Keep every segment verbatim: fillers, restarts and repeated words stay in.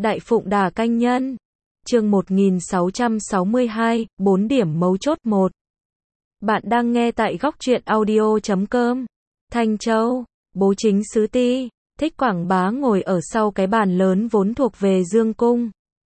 Đại Phụng Đà Canh Nhân. Chương một nghìn sáu trăm sáu mươi hai, bốn điểm mấu chốt một. Bạn đang nghe tại góc truyện audio chấm com. Thanh Châu, bố chính sứ Ti, Thích Quảng Bá ngồi ở sau cái bàn lớn vốn thuộc về Dương Cung.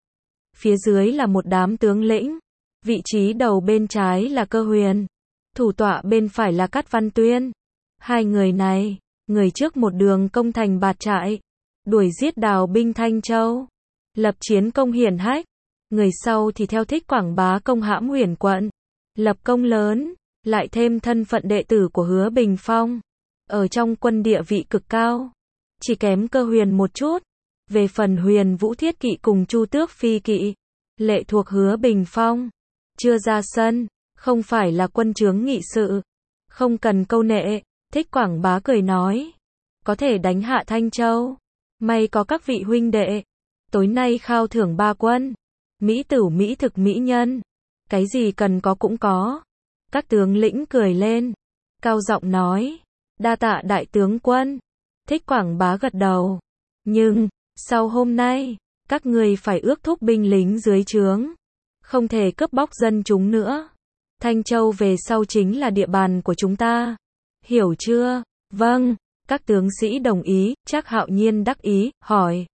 Phía dưới là một đám tướng lĩnh. Vị trí đầu bên trái là Cơ Huyền. Thủ tọa bên phải là Cát Văn Tuyên. Hai người này, người trước một đường công thành Bạt Trại, đuổi giết Đào binh Thanh Châu, lập chiến công hiển hách. Người sau thì theo Thích Quảng Bá công hãm Huyền quận, lập công lớn, lại thêm thân phận đệ tử của Hứa Bình Phong, ở trong quân địa vị cực cao, chỉ kém Cơ Huyền một chút. Về phần Huyền Vũ Thiết Kỵ cùng Chu Tước Phi Kỵ, lệ thuộc Hứa Bình Phong, chưa ra sân, không phải là quân chướng nghị sự, không cần câu nệ. Thích Quảng Bá cười nói, có thể đánh hạ Thanh Châu, may có các vị huynh đệ, tối nay khao thưởng ba quân, mỹ tửu mỹ thực mỹ nhân, cái gì cần có cũng có. Các tướng lĩnh cười lên, cao giọng nói, đa tạ đại tướng quân. Thích Quảng Bá gật đầu, nhưng, sau hôm nay, các ngươi phải ước thúc binh lính dưới trướng, không thể cướp bóc dân chúng nữa. Thanh Châu về sau chính là địa bàn của chúng ta, hiểu chưa? Vâng, các tướng sĩ đồng ý. Trác Hạo Nhiên đắc ý, hỏi,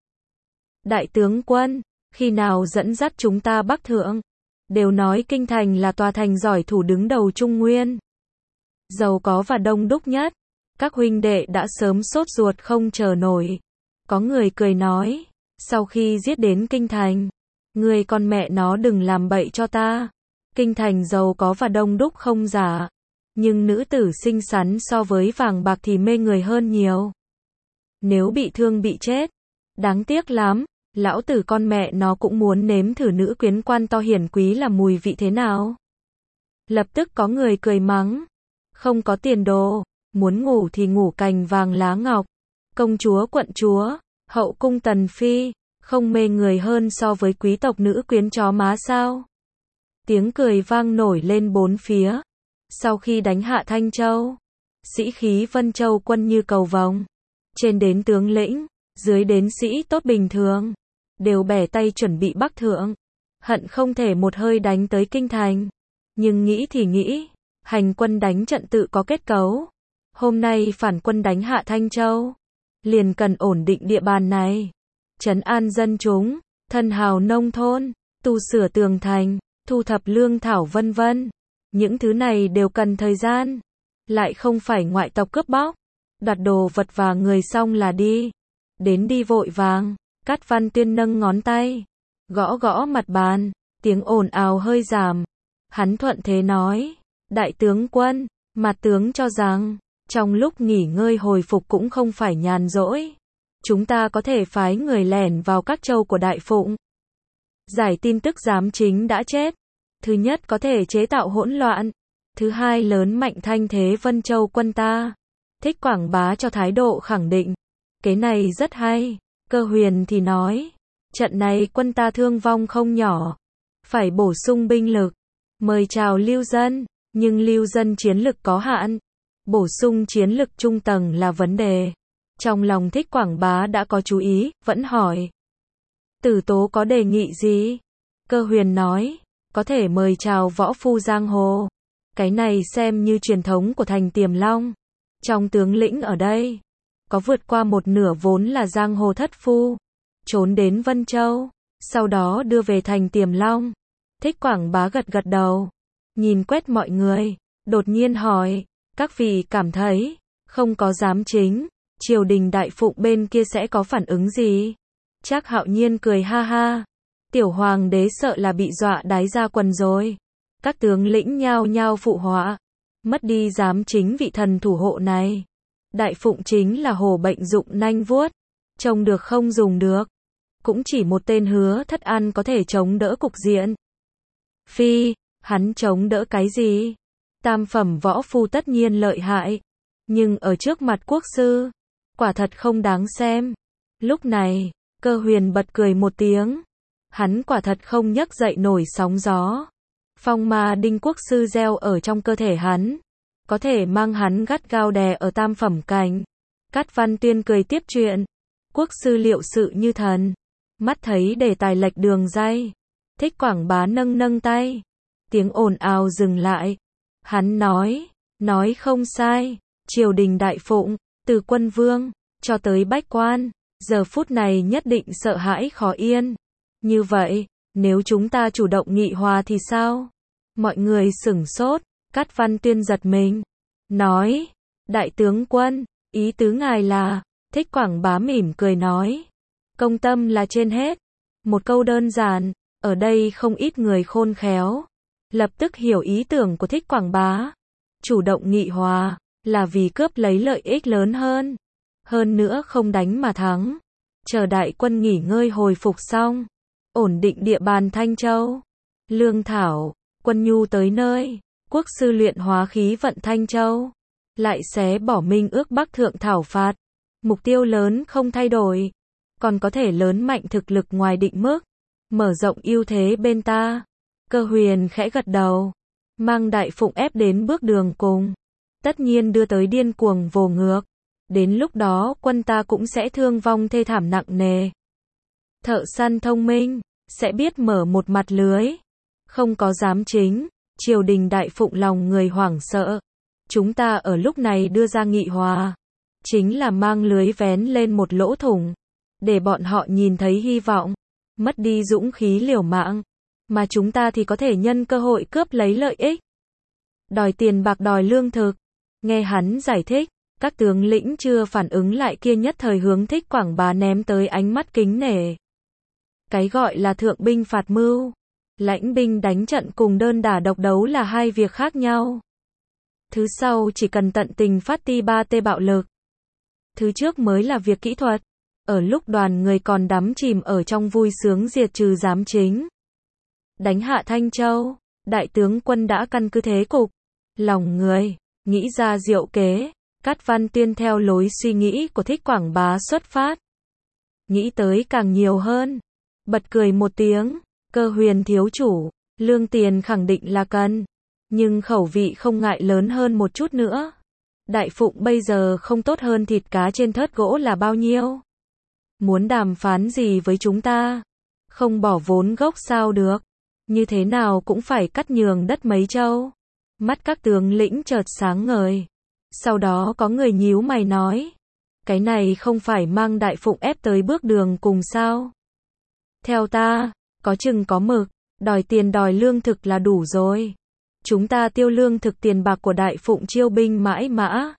đại tướng quân, khi nào dẫn dắt chúng ta bắc thượng? Đều nói kinh thành là tòa thành giỏi thủ đứng đầu Trung Nguyên, giàu có và đông đúc nhất, các huynh đệ đã sớm sốt ruột không chờ nổi. Có người cười nói, sau khi giết đến kinh thành, người con mẹ nó đừng làm bậy cho ta. Kinh thành giàu có và đông đúc không giả, nhưng nữ tử xinh xắn so với vàng bạc thì mê người hơn nhiều. Nếu bị thương bị chết, đáng tiếc lắm. Lão tử con mẹ nó cũng muốn nếm thử nữ quyến quan to hiển quý là mùi vị thế nào. Lập tức có người cười mắng, không có tiền đồ, muốn ngủ thì ngủ cành vàng lá ngọc. Công chúa quận chúa, hậu cung tần phi, không mê người hơn so với quý tộc nữ quyến chó má sao? Tiếng cười vang nổi lên bốn phía. Sau khi đánh hạ Thanh Châu, sĩ khí Vân Châu quân như cầu vồng, trên đến tướng lĩnh, dưới đến sĩ tốt bình thường, đều bẻ tay chuẩn bị bắc thượng, hận không thể một hơi đánh tới kinh thành. Nhưng nghĩ thì nghĩ, hành quân đánh trận tự có kết cấu. Hôm nay phản quân đánh hạ Thanh Châu, liền cần ổn định địa bàn này, trấn an dân chúng, thân hào nông thôn, tu sửa tường thành, thu thập lương thảo vân vân. Những thứ này đều cần thời gian, lại không phải ngoại tộc cướp bóc, đoạt đồ vật và người xong là đi. Đến đi vội vàng. Cát Văn Tuyên nâng ngón tay, gõ gõ mặt bàn, tiếng ồn ào hơi giảm. Hắn thuận thế nói, đại tướng quân, mặt tướng cho rằng, trong lúc nghỉ ngơi hồi phục cũng không phải nhàn rỗi. Chúng ta có thể phái người lẻn vào các châu của Đại Phụng, giải tin tức giám chính đã chết. Thứ nhất có thể chế tạo hỗn loạn, thứ hai lớn mạnh thanh thế Vân Châu quân ta. Thích Quảng Bá cho thái độ khẳng định, cái này rất hay. Cơ Huyền thì nói, trận này quân ta thương vong không nhỏ, phải bổ sung binh lực, mời chào lưu dân, nhưng lưu dân chiến lực có hạn, bổ sung chiến lực trung tầng là vấn đề. Trong lòng Thích Quảng Bá đã có chú ý, vẫn hỏi, Tử Tố có đề nghị gì? Cơ Huyền nói, có thể mời chào võ phu giang hồ, cái này xem như truyền thống của thành Tiềm Long. Trong tướng lĩnh ở đây, có vượt qua một nửa vốn là giang hồ thất phu, trốn đến Vân Châu, sau đó đưa về thành Tiềm Long. Thích Quảng Bá gật gật đầu, nhìn quét mọi người, đột nhiên hỏi, các vị cảm thấy, không có giám chính, triều đình Đại Phụng bên kia sẽ có phản ứng gì? Trác Hạo Nhiên cười ha ha, tiểu hoàng đế sợ là bị dọa đái ra quần rồi. Các tướng lĩnh nhao nhao phụ họa, mất đi giám chính vị thần thủ hộ này, Đại Phụng chính là hổ bệnh dụng nanh vuốt, trông được không dùng được. Cũng chỉ một tên Hứa Thất An có thể chống đỡ cục diện. Phi, hắn chống đỡ cái gì? Tam phẩm võ phu tất nhiên lợi hại, nhưng ở trước mặt quốc sư, quả thật không đáng xem. Lúc này, Cơ Huyền bật cười một tiếng, hắn quả thật không nhấc dậy nổi sóng gió. Phong ma đinh quốc sư gieo ở trong cơ thể hắn, có thể mang hắn gắt gao đè ở tam phẩm cảnh. Cát Văn Tuyên cười tiếp chuyện, quốc sư liệu sự như thần, Mắt thấy đề tài lệch đường ray, Thích Quảng Bá nâng nâng tay. Tiếng ồn ào dừng lại. Hắn nói, nói không sai, triều đình đại phụng, từ quân vương, cho tới bách quan, giờ phút này nhất định sợ hãi khó yên. Như vậy, nếu chúng ta chủ động nghị hòa thì sao? Mọi người sửng sốt, Cát Văn Tuyên giật mình. Nói, đại tướng quân, ý tứ ngài là, Thích Quảng Bá mỉm cười nói. Công tâm là trên hết. Một câu đơn giản, ở đây không ít người khôn khéo. Lập tức hiểu ý tưởng của Thích Quảng Bá. Chủ động nghị hòa, là vì cướp lấy lợi ích lớn hơn. Hơn nữa không đánh mà thắng. Chờ đại quân nghỉ ngơi hồi phục xong. Ổn định địa bàn Thanh Châu. Lương thảo, quân nhu tới nơi. Quốc sư luyện hóa khí vận Thanh Châu. Lại xé bỏ minh ước Bắc Thượng thảo phạt. Mục tiêu lớn không thay đổi. Còn có thể lớn mạnh thực lực ngoài định mức. Mở rộng ưu thế bên ta. Cơ Huyền khẽ gật đầu. Mang đại phụng ép đến bước đường cùng. Tất nhiên đưa tới điên cuồng vồ ngược. Đến lúc đó quân ta cũng sẽ thương vong thê thảm nặng nề. Thợ săn thông minh, sẽ biết mở một mặt lưới. Không có giám chính, triều đình đại phụng lòng người hoảng sợ. Chúng ta ở lúc này đưa ra nghị hòa. Chính là mang lưới vén lên một lỗ thủng. Để bọn họ nhìn thấy hy vọng. Mất đi dũng khí liều mạng. Mà chúng ta thì có thể nhân cơ hội cướp lấy lợi ích. Đòi tiền bạc đòi lương thực. Nghe hắn giải thích, các tướng lĩnh chưa phản ứng lại kia nhất thời hướng Thích Quảng Bá ném tới ánh mắt kính nể. Cái gọi là thượng binh phạt mưu. Lãnh binh đánh trận cùng đơn đả độc đấu là hai việc khác nhau. Thứ sau chỉ cần tận tình phát ti ba tê bạo lực. Thứ trước mới là việc kỹ thuật. Ở lúc đoàn người còn đắm chìm ở trong vui sướng diệt trừ giám chính. Đánh hạ Thanh Châu, đại tướng quân đã căn cứ thế cục. Lòng người, nghĩ ra diệu kế. Cát Văn Tuyên theo lối suy nghĩ của Thích Quảng Bá xuất phát. Nghĩ tới càng nhiều hơn. Bật cười một tiếng. Cơ Huyền thiếu chủ, lương tiền khẳng định là cần. Nhưng khẩu vị không ngại lớn hơn một chút nữa. Đại phụng bây giờ không tốt hơn thịt cá trên thớt gỗ là bao nhiêu? Muốn đàm phán gì với chúng ta? Không bỏ vốn gốc sao được? Như thế nào cũng phải cắt nhường đất mấy châu. Mắt các tướng lĩnh chợt sáng ngời. Sau đó có người nhíu mày nói. Cái này không phải mang đại phụng ép tới bước đường cùng sao? Theo ta, có chừng có mực, đòi tiền đòi lương thực là đủ rồi. Chúng ta tiêu lương thực tiền bạc của đại phụng chiêu binh mãi mã.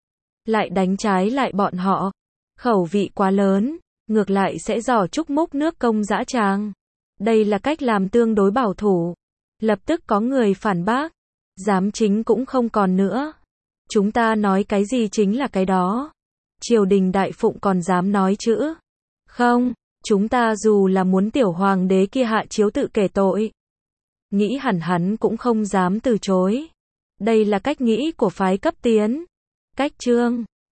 Lại đánh trái lại bọn họ. Khẩu vị quá lớn, ngược lại sẽ giỏ chúc múc nước công dã tràng. Đây là cách làm tương đối bảo thủ. Lập tức có người phản bác. Giám chính cũng không còn nữa. Chúng ta nói cái gì chính là cái đó. Triều đình đại phụng còn dám nói chữ. Không, chúng ta dù là muốn tiểu hoàng đế kia hạ chiếu tự kể tội. Nghĩ hẳn hắn cũng không dám từ chối. Đây là cách nghĩ của phái cấp tiến. Cách trương.